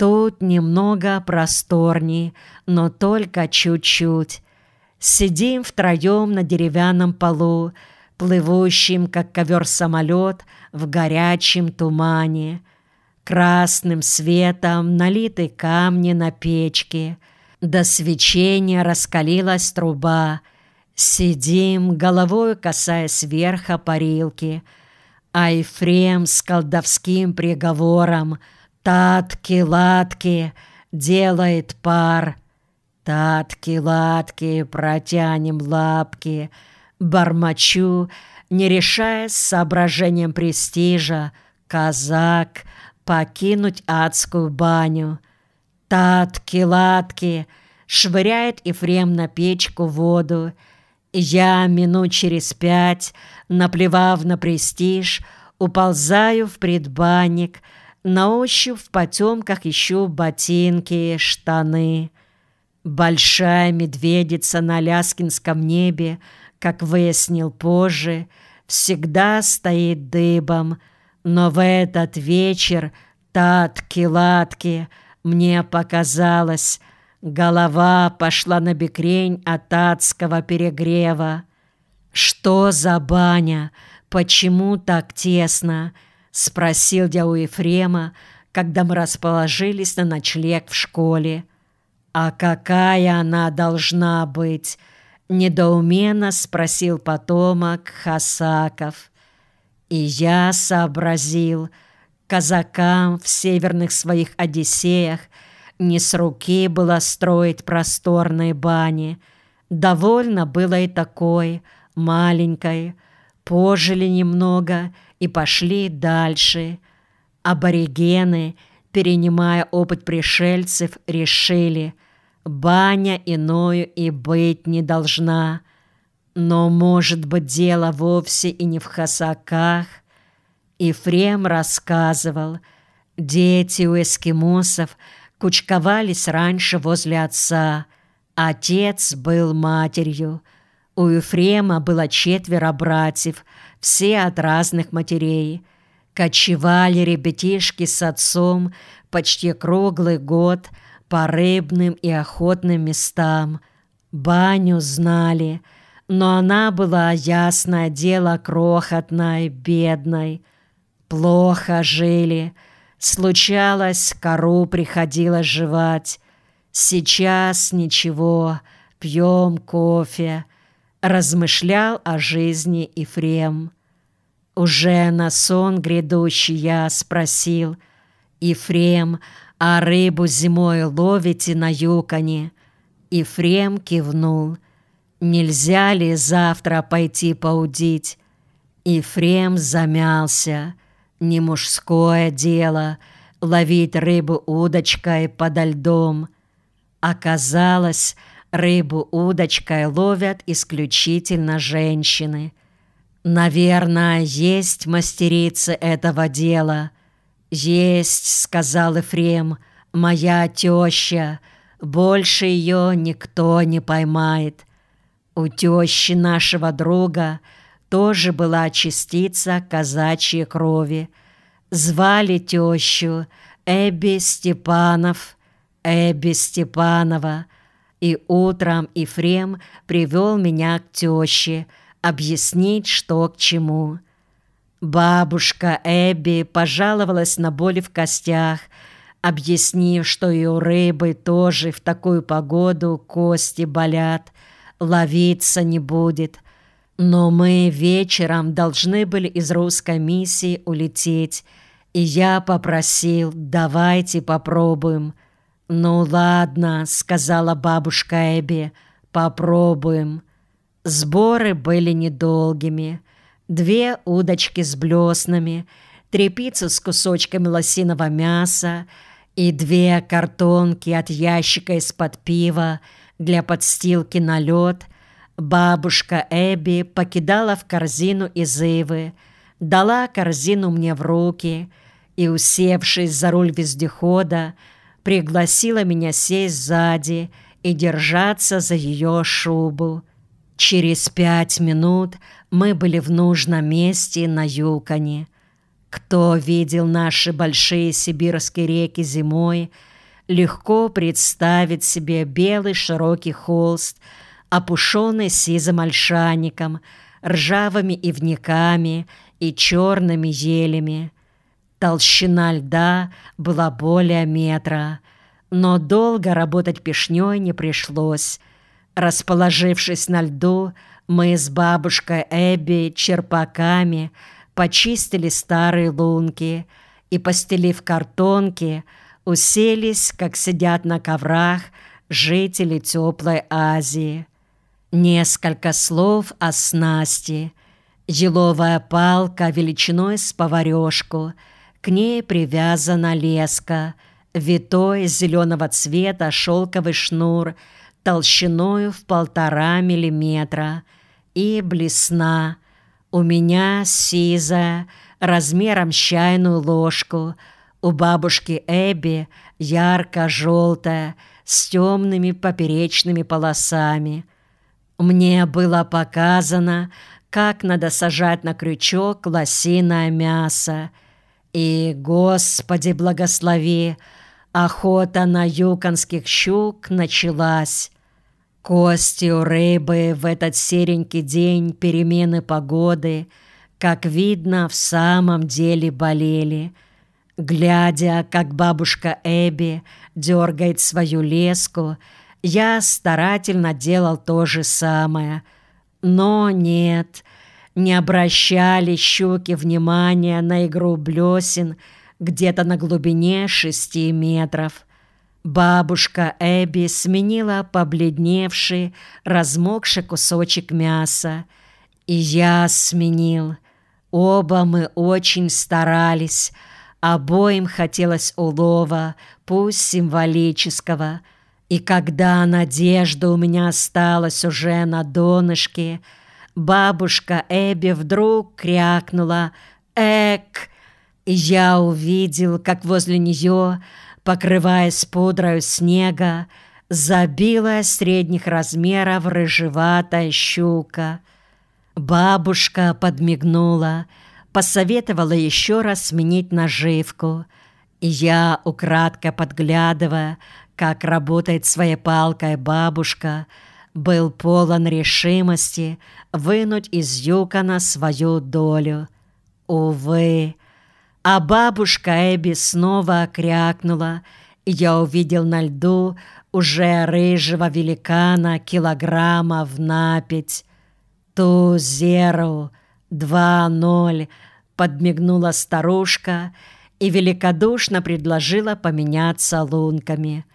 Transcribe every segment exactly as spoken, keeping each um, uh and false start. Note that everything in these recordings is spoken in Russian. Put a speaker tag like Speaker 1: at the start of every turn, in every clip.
Speaker 1: Тут немного просторней, но только чуть-чуть. Сидим втроем на деревянном полу, плывущим, как ковер-самолет, в горячем тумане. Красным светом налиты камни на печке. До свечения раскалилась труба. Сидим, головой касаясь верха парилки, а Ефрем с колдовским приговором «Татки-латки» делает пар. «Татки-латки, протянем лапки», бормочу, не решаясь с соображением престижа, казак, покинуть адскую баню. «Татки-латки», швыряет Ефрем на печку воду. Я минут через пять, наплевав на престиж, уползаю в предбанник, на ощупь в потемках ищу ботинки, штаны. Большая медведица на Аляскинском небе, как выяснил позже, всегда стоит дыбом, но в этот вечер, татки-латки, мне показалось, голова пошла на бекрень от адского перегрева. «Что за баня? Почему так тесно?» — спросил я у Ефрема, когда мы расположились на ночлег в школе. «А какая она должна быть?» — недоуменно спросил потомок Хасаков. И я сообразил, казакам в северных своих одиссеях не с руки было строить просторные бани. Довольно было и такой, маленькой. Пожили немного и пошли дальше. Аборигены, перенимая опыт пришельцев, решили, баня иною и быть не должна. Но, может быть, дело вовсе и не в хасаках. Ефрем рассказывал, дети у эскимосов кучковались раньше возле отца. Отец был матерью. У Ефрема было четверо братьев, все от разных матерей. Кочевали ребятишки с отцом почти круглый год по рыбным и охотным местам. Баню знали, но она была, ясное дело, крохотной, бедной. Плохо жили. Случалось, кору приходилось жевать. Сейчас ничего, пьем кофе. Размышлял о жизни Ефрем. Уже на сон грядущий я спросил: «Ефрем, а рыбу зимой ловите на Юконе?» Ефрем кивнул. «Нельзя ли завтра пойти поудить?» Ефрем замялся. Не мужское дело ловить рыбу удочкой подо льдом. Оказалось, рыбу удочкой ловят исключительно женщины. «Наверное, есть мастерицы этого дела». «Есть», — сказал Ефрем, — «моя теща. Больше ее никто не поймает». У тещи нашего друга тоже была частица казачьей крови. Звали тещу Эбби Степанов, Эбби Степанова. И утром Ефрем привел меня к теще, объяснить, что к чему. Бабушка Эбби пожаловалась на боли в костях, объяснив, что и у рыбы тоже в такую погоду кости болят, ловиться не будет. Но мы вечером должны были из русской миссии улететь, и я попросил: «Давайте попробуем». «Ну ладно», — сказала бабушка Эбби, — «попробуем». Сборы были недолгими. Две удочки с блеснами, трепицу с кусочками лосиного мяса и две картонки от ящика из-под пива для подстилки на лед бабушка Эбби покидала в корзину из ивы, дала корзину мне в руки и, усевшись за руль вездехода, пригласила меня сесть сзади и держаться за ее шубу. Через пять минут мы были в нужном месте на Юконе. Кто видел наши большие сибирские реки зимой, легко представить себе белый широкий холст, опушенный сизым ольшаником, ржавыми ивняками и черными елями. Толщина льда была более метра, но долго работать пешней не пришлось. Расположившись на льду, мы с бабушкой Эбби черпаками почистили старые лунки и, постелив картонки, уселись, как сидят на коврах жители теплой Азии. Несколько слов о снасти. Еловая палка величиной с поварешку, к ней привязана леска, витой зеленого цвета шелковый шнур толщиною в полтора миллиметра и блесна. У меня сизая, размером с чайную ложку, у бабушки Эбби ярко-желтая, с темными поперечными полосами. Мне было показано, как надо сажать на крючок лосиное мясо. И, Господи, благослови, охота на юконских щук началась. Кости у рыбы в этот серенький день перемены погоды, как видно, в самом деле болели. Глядя, как бабушка Эбби дергает свою леску, я старательно делал то же самое. Но нет, не обращали щуки внимания на игру блесен где-то на глубине шести метров. Бабушка Эбби сменила побледневший, размокший кусочек мяса. И я сменил. Оба мы очень старались. Обоим хотелось улова, пусть символического. И когда надежда у меня осталась уже на донышке, бабушка Эбби вдруг крякнула «Эк!», и я увидел, как возле нее, покрываясь пудрою снега, забилась средних размеров рыжеватая щука. Бабушка подмигнула, посоветовала еще раз сменить наживку, и я, украдкой подглядывая, как работает своей палкой бабушка, был полон решимости вынуть из юкона свою долю. Увы! А бабушка Эбби снова крякнула, и я увидел на льду уже рыжего великана килограмма в напять. «Ту зеру, два ноль», — подмигнула старушка и великодушно предложила поменяться лунками.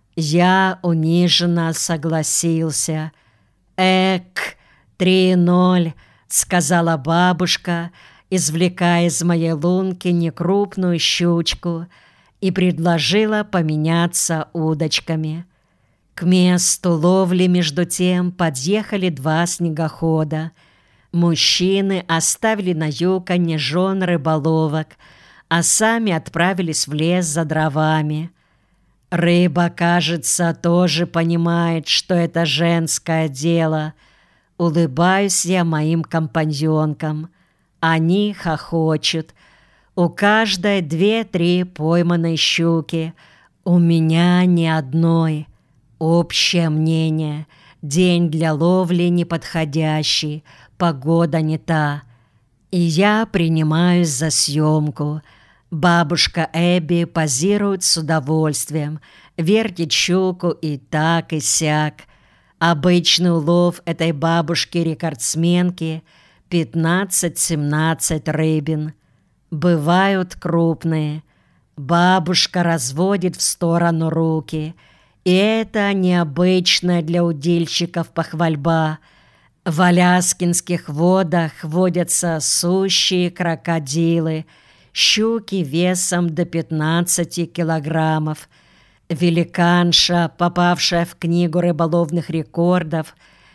Speaker 1: Я униженно согласился. «Эк, три ноль», — сказала бабушка, извлекая из моей лунки некрупную щучку, и предложила поменяться удочками. К месту ловли между тем подъехали два снегохода. Мужчины оставили на юконе жен рыболовок, а сами отправились в лес за дровами. Рыба, кажется, тоже понимает, что это женское дело. Улыбаюсь я моим компаньонкам. Они хохочут. У каждой две-три пойманной щуки. У меня ни одной. Общее мнение. День для ловли неподходящий. Погода не та. И я принимаюсь за съемку. Бабушка Эбби позирует с удовольствием, вертит щуку и так, и сяк. Обычный улов этой бабушки-рекордсменки — пятнадцать-семнадцать рыбин. Бывают крупные. Бабушка разводит в сторону руки. И это необычная для удильщиков похвальба. В аляскинских водах водятся сущие крокодилы, щуки весом до пятнадцати килограммов. Великанша, попавшая в книгу рыболовных рекордов,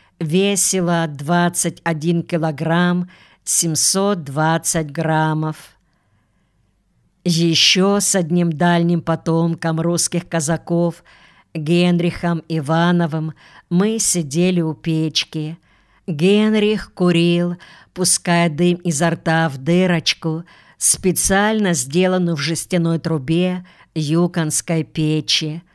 Speaker 1: весила двадцать один килограмм семьсот двадцать граммов. Еще с одним дальним потомком русских казаков, Генрихом Ивановым, мы сидели у печки. Генрих курил, пуская дым изо рта в дырочку, специально сделанную в жестяной трубе юконской печи.